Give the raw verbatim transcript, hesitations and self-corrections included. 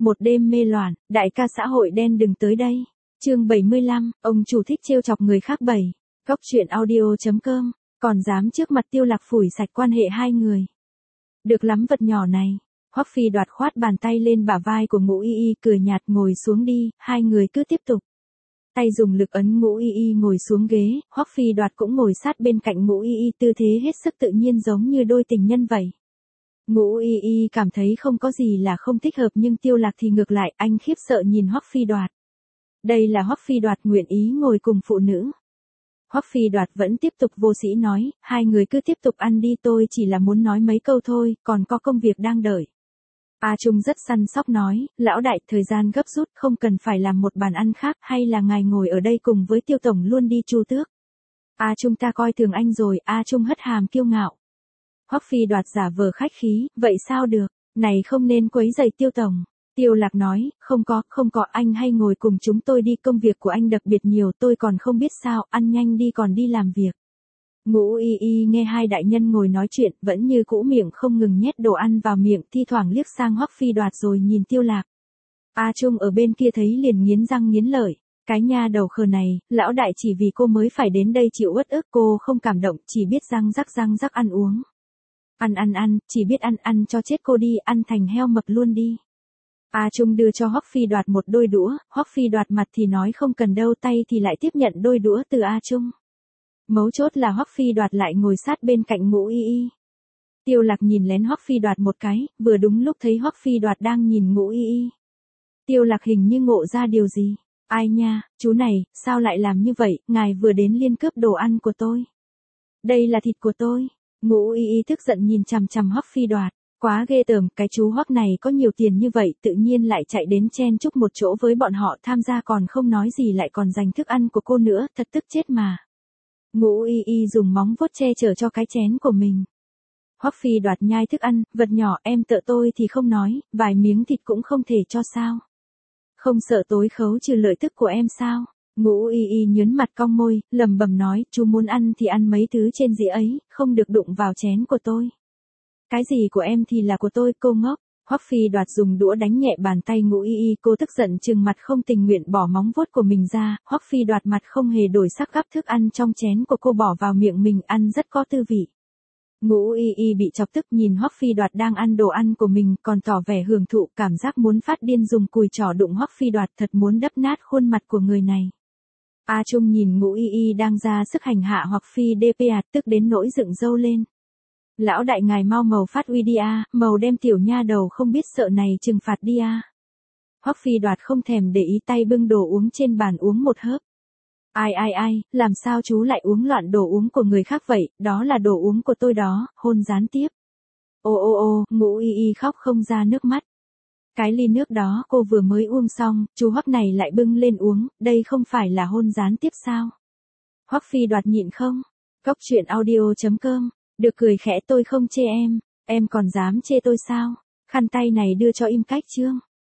một đêm mê loạn, đại ca xã hội đen đừng tới đây. Chương bảy mươi lăm, ông chủ thích trêu chọc người khác bảy. Góc truyện audio chấm com, còn dám trước mặt Tiêu Lạc phủi sạch quan hệ hai người. Được lắm vật nhỏ này. Hoắc Phi Đoạt khoát bàn tay lên bả vai của Ngũ Y Y cười nhạt ngồi xuống đi, hai người cứ tiếp tục. Tay dùng lực ấn Ngũ Y Y ngồi xuống ghế, Hoắc Phi Đoạt cũng ngồi sát bên cạnh Ngũ Y Y tư thế hết sức tự nhiên giống như đôi tình nhân vậy. Ngũ Y Y cảm thấy không có gì là không thích hợp nhưng Tiêu Lạc thì ngược lại, anh khiếp sợ nhìn Hoắc Phi Đoạt. Đây là Hoắc Phi Đoạt nguyện ý ngồi cùng phụ nữ. Hoắc Phi Đoạt vẫn tiếp tục vô sĩ nói, hai người cứ tiếp tục ăn đi tôi chỉ là muốn nói mấy câu thôi, còn có công việc đang đợi. A Trung rất săn sóc nói, lão đại thời gian gấp rút không cần phải làm một bàn ăn khác hay là ngài ngồi ở đây cùng với Tiêu Tổng luôn đi Chu Tước. A Trung ta coi thường anh rồi, A Trung hất hàm kiêu ngạo. Hoắc Phi Đoạt giả vờ khách khí, vậy sao được, này không nên quấy rầy Tiêu Tổng. Tiêu Lạc nói, không có, không có anh hay ngồi cùng chúng tôi đi công việc của anh đặc biệt nhiều tôi còn không biết sao, ăn nhanh đi còn đi làm việc. Ngũ Y Y nghe hai đại nhân ngồi nói chuyện vẫn như cũ miệng không ngừng nhét đồ ăn vào miệng thi thoảng liếc sang Hoắc Phi Đoạt rồi nhìn Tiêu Lạc. A Trung ở bên kia thấy liền nghiến răng nghiến lợi, cái nha đầu khờ này, lão đại chỉ vì cô mới phải đến đây chịu uất ức cô không cảm động chỉ biết răng rắc răng rắc ăn uống. Ăn ăn ăn, chỉ biết ăn ăn cho chết cô đi, ăn thành heo mập luôn đi. A Trung đưa cho Hoắc Phi Đoạt một đôi đũa, Hoắc Phi Đoạt mặt thì nói không cần đâu tay thì lại tiếp nhận đôi đũa từ A Trung. Mấu chốt là Hoắc Phi Đoạt lại ngồi sát bên cạnh Ngũ Y Y. Tiêu Lạc nhìn lén Hoắc Phi Đoạt một cái, vừa đúng lúc thấy Hoắc Phi Đoạt đang nhìn Ngũ Y Y. Tiêu Lạc hình như ngộ ra điều gì. Ai nha, chú này, sao lại làm như vậy, ngài vừa đến liên cướp đồ ăn của tôi. Đây là thịt của tôi. Ngũ Y Y tức giận nhìn chằm chằm Hoắc Phi Đoạt. Quá ghê tởm, cái chú Hoắc này có nhiều tiền như vậy tự nhiên lại chạy đến chen chúc một chỗ với bọn họ tham gia còn không nói gì lại còn giành thức ăn của cô nữa, thật tức chết mà. Ngũ Y Y dùng móng vuốt che chở cho cái chén của mình. Hoắc Phi Đoạt nhai thức ăn, vật nhỏ em tợ tôi thì không nói, vài miếng thịt cũng không thể cho sao. Không sợ tối khấu trừ lợi tức của em sao? Ngũ Y Y nhớn mặt cong môi, lẩm bẩm nói, chú muốn ăn thì ăn mấy thứ trên dĩa ấy, không được đụng vào chén của tôi. Cái gì của em thì là của tôi, cô ngốc. Hoắc Phi Đoạt dùng đũa đánh nhẹ bàn tay Ngũ Y Y, cô tức giận trừng mặt không tình nguyện bỏ móng vuốt của mình ra, Hoắc Phi Đoạt mặt không hề đổi sắc gắp thức ăn trong chén của cô bỏ vào miệng mình ăn rất có tư vị. Ngũ Y Y bị chọc tức nhìn Hoắc Phi Đoạt đang ăn đồ ăn của mình còn tỏ vẻ hưởng thụ cảm giác muốn phát điên dùng cùi trỏ đụng Hoắc Phi Đoạt thật muốn đập nát khuôn mặt của người này. A Trung nhìn Ngũ Y Y đang ra sức hành hạ Hoắc Phi đê pê ạt tức đến nỗi dựng râu lên. Lão đại ngài mau màu phát uy đi a, màu đem tiểu nha đầu không biết sợ này trừng phạt đi a. Hoắc Phi Đoạt không thèm để ý tay bưng đồ uống trên bàn uống một hớp. Ai ai ai, làm sao chú lại uống loạn đồ uống của người khác vậy, đó là đồ uống của tôi đó, hôn gián tiếp. Ô ô ô, Ngũ Y Y khóc không ra nước mắt. Cái ly nước đó cô vừa mới uống xong, chú Hoắc này lại bưng lên uống, đây không phải là hôn gián tiếp sao? Hoắc Phi Đoạt nhịn không? Góc truyện audio chấm com. Được cười khẽ tôi không chê em, em còn dám chê tôi sao? Khăn tay này đưa cho Im Cách Trương.